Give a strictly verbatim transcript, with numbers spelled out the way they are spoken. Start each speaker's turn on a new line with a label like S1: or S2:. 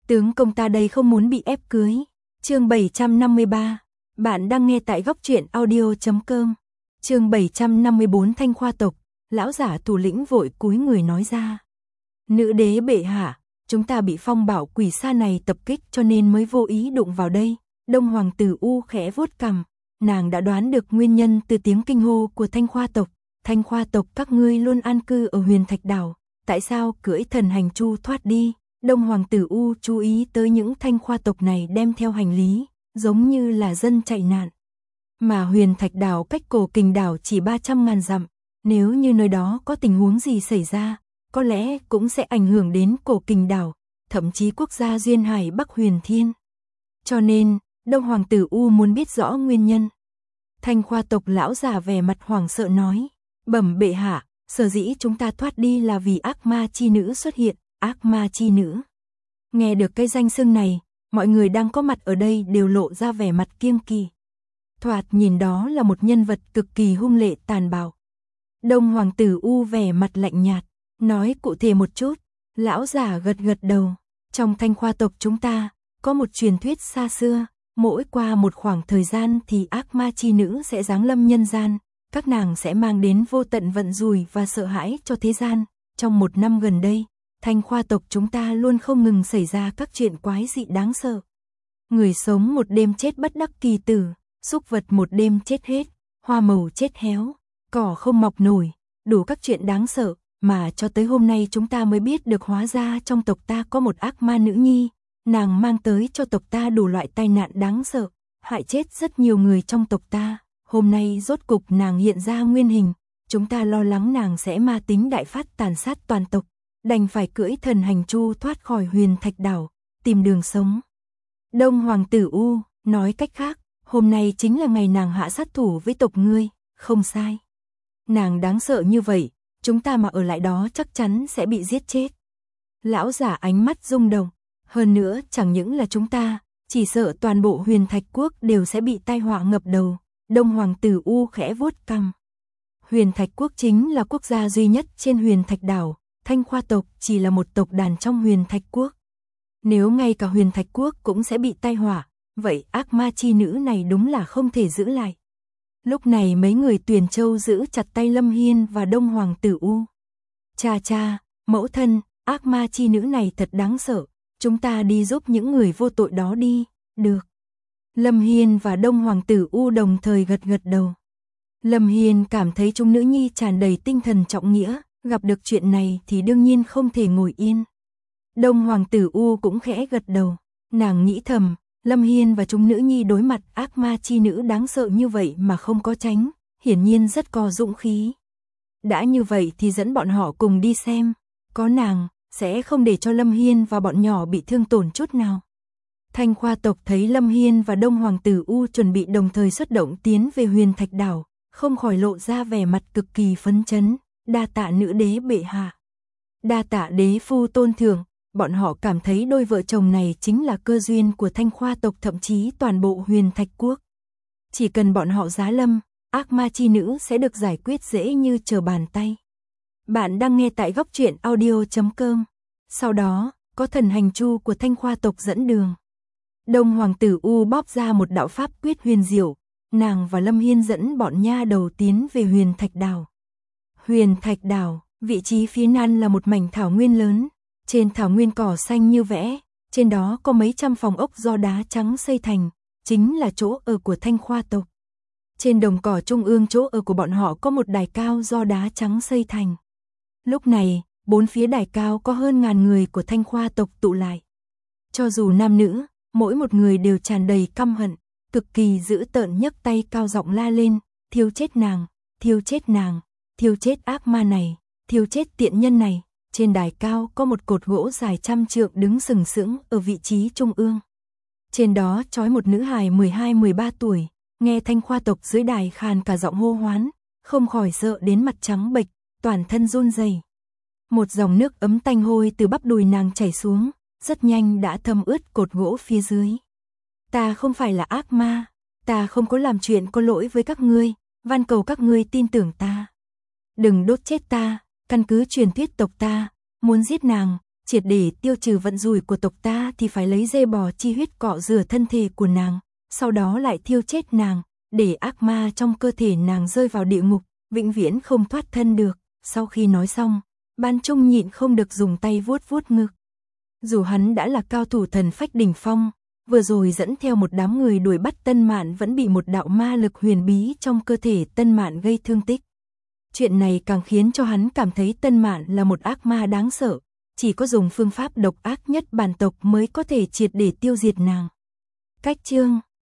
S1: Tướng công ta đây không muốn bị ép cưới. Chương bảy trăm năm mươi ba. Bạn đang nghe tại góc truyện audio chấm com. Chương bảy trăm năm mươi bốn. Thanh Khoa tộc. Lão giả thủ lĩnh vội cúi người nói ra. Nữ đế bệ hạ, chúng ta bị phong bảo quỷ xa này tập kích cho nên mới vô ý đụng vào đây. Đông hoàng tử U khẽ vuốt cằm, nàng đã đoán được nguyên nhân từ tiếng kinh hô của Thanh Khoa tộc. Thanh Khoa tộc các ngươi luôn an cư ở Huyền Thạch Đảo, tại sao cưỡi thần hành chu thoát đi? Đông hoàng tử U chú ý tới những Thanh Khoa tộc này đem theo hành lý, giống như là dân chạy nạn. Mà Huyền Thạch Đảo cách Cổ Kình Đảo chỉ ba trăm ngàn dặm, nếu như nơi đó có tình huống gì xảy ra, có lẽ cũng sẽ ảnh hưởng đến Cổ Kình Đảo, thậm chí quốc gia duyên hải Bắc Huyền Thiên. Cho nên, Đông hoàng tử U muốn biết rõ nguyên nhân. Thanh Khoa tộc lão già vẻ mặt hoảng sợ nói, bẩm bệ hạ, sở dĩ chúng ta thoát đi là vì ác ma chi nữ xuất hiện. Ác ma chi nữ. Nghe được cái danh xưng này, mọi người đang có mặt ở đây đều lộ ra vẻ mặt kiêng kỵ. Thoạt nhìn đó là một nhân vật cực kỳ hung lệ tàn bạo. Đông hoàng tử U vẻ mặt lạnh nhạt, nói cụ thể một chút. Lão giả gật gật đầu. Trong Thanh Khoa tộc chúng ta, có một truyền thuyết xa xưa, mỗi qua một khoảng thời gian thì ác ma chi nữ sẽ giáng lâm nhân gian, các nàng sẽ mang đến vô tận vận rủi và sợ hãi cho thế gian. Trong một năm gần đây, Thanh Khoa tộc chúng ta luôn không ngừng xảy ra các chuyện quái dị đáng sợ. Người sống một đêm chết bất đắc kỳ tử, súc vật một đêm chết hết, hoa màu chết héo, cỏ không mọc nổi, đủ các chuyện đáng sợ, mà cho tới hôm nay chúng ta mới biết được hóa ra trong tộc ta có một ác ma nữ nhi, nàng mang tới cho tộc ta đủ loại tai nạn đáng sợ, hại chết rất nhiều người trong tộc ta. Hôm nay rốt cục nàng hiện ra nguyên hình, chúng ta lo lắng nàng sẽ ma tính đại phát tàn sát toàn tộc, đành phải cưỡi thần hành chu thoát khỏi Huyền Thạch Đảo, tìm đường sống. Đông hoàng tử U nói cách khác, hôm nay chính là ngày nàng hạ sát thủ với tộc ngươi, không sai. Nàng đáng sợ như vậy, chúng ta mà ở lại đó chắc chắn sẽ bị giết chết. Lão giả ánh mắt rung động, hơn nữa chẳng những là chúng ta, chỉ sợ toàn bộ Huyền Thạch Quốc đều sẽ bị tai họa ngập đầu. Đông hoàng tử U khẽ vuốt cằm. Huyền Thạch Quốc chính là quốc gia duy nhất trên Huyền Thạch Đảo, Thanh Khoa tộc chỉ là một tộc đàn trong Huyền Thạch Quốc. Nếu ngay cả Huyền Thạch Quốc cũng sẽ bị tai họa, vậy ác ma chi nữ này đúng là không thể giữ lại. Lúc này mấy người Tuyền Châu giữ chặt tay Lâm Hiên và Đông hoàng tử U. Cha cha, mẫu thân, ác ma chi nữ này thật đáng sợ, chúng ta đi giúp những người vô tội đó đi, được. Lâm Hiên và Đông hoàng tử U đồng thời gật gật đầu. Lâm Hiên cảm thấy chúng nữ nhi tràn đầy tinh thần trọng nghĩa, gặp được chuyện này thì đương nhiên không thể ngồi yên. Đông hoàng tử U cũng khẽ gật đầu, nàng nghĩ thầm, Lâm Hiên và chúng nữ nhi đối mặt ác ma chi nữ đáng sợ như vậy mà không có tránh, hiển nhiên rất có dũng khí. Đã như vậy thì dẫn bọn họ cùng đi xem, có nàng, sẽ không để cho Lâm Hiên và bọn nhỏ bị thương tổn chút nào. Thanh Khoa tộc thấy Lâm Hiên và Đông hoàng tử U chuẩn bị đồng thời xuất động tiến về Huyền Thạch Đảo, không khỏi lộ ra vẻ mặt cực kỳ phấn chấn, đa tạ nữ đế bệ hạ. Đa tạ đế phu tôn thưởng, bọn họ cảm thấy đôi vợ chồng này chính là cơ duyên của Thanh Khoa tộc, thậm chí toàn bộ Huyền Thạch Quốc. Chỉ cần bọn họ giá lâm, ác ma chi nữ sẽ được giải quyết dễ như trở bàn tay. Bạn đang nghe tại góc truyện audio chấm com. Sau đó, có thần hành chu của Thanh Khoa tộc dẫn đường. Đông hoàng tử U bóp ra một đạo pháp quyết huyền diệu, nàng và Lâm Hiên dẫn bọn nha đầu tiến về Huyền Thạch Đảo. Huyền Thạch Đảo, vị trí phía nam là một mảnh thảo nguyên lớn, trên thảo nguyên cỏ xanh như vẽ, trên đó có mấy trăm phòng ốc do đá trắng xây thành, chính là chỗ ở của Thanh Khoa tộc. Trên đồng cỏ trung ương chỗ ở của bọn họ có một đài cao do đá trắng xây thành. Lúc này, bốn phía đài cao có hơn ngàn người của Thanh Khoa tộc tụ lại. Cho dù nam nữ, mỗi một người đều tràn đầy căm hận, cực kỳ dữ tợn nhấc tay cao giọng la lên, thiêu chết nàng, thiêu chết nàng, thiêu chết ác ma này, thiêu chết tiện nhân này. Trên đài cao có một cột gỗ dài trăm trượng đứng sừng sững ở vị trí trung ương. Trên đó trói một nữ hài mười hai mười ba tuổi, nghe Thanh Khoa tộc dưới đài khàn cả giọng hô hoán, không khỏi sợ đến mặt trắng bệch, toàn thân run rẩy. Một dòng nước ấm tanh hôi từ bắp đùi nàng chảy xuống, rất nhanh đã thấm ướt cột gỗ phía dưới. Ta không phải là ác ma, ta không có làm chuyện có lỗi với các ngươi, van cầu các ngươi tin tưởng ta. Đừng đốt chết ta, căn cứ truyền thuyết tộc ta, muốn giết nàng, triệt để tiêu trừ vận rủi của tộc ta thì phải lấy dê bò chi huyết cọ rửa thân thể của nàng, sau đó lại thiêu chết nàng, để ác ma trong cơ thể nàng rơi vào địa ngục, vĩnh viễn không thoát thân được. Sau khi nói xong, Ban Trung nhịn không được dùng tay vuốt vuốt ngực. Dù hắn đã là cao thủ thần phách đỉnh phong, vừa rồi dẫn theo một đám người đuổi bắt Tân Mạn vẫn bị một đạo ma lực huyền bí trong cơ thể Tân Mạn gây thương tích. Chuyện này càng khiến cho hắn cảm thấy Tân Mạn là một ác ma đáng sợ, chỉ có dùng phương pháp độc ác nhất bản tộc mới có thể triệt để tiêu diệt nàng. Cách chương